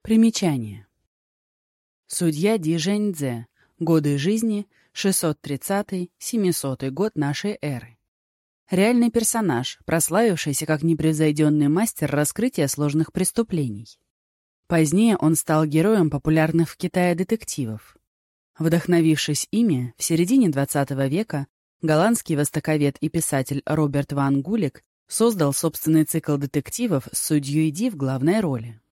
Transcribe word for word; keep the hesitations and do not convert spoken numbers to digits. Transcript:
Примечание. Судья Ди Жэньцзэ. Годы жизни шестьсот тридцатый — семисотый год нашей эры. Реальный персонаж, прославившийся как непревзойденный мастер раскрытия сложных преступлений. Позднее он стал героем популярных в Китае детективов. Вдохновившись ими, в середине двадцатого века голландский востоковед и писатель Роберт ван Гулик создал собственный цикл детективов с судьей Ди в главной роли.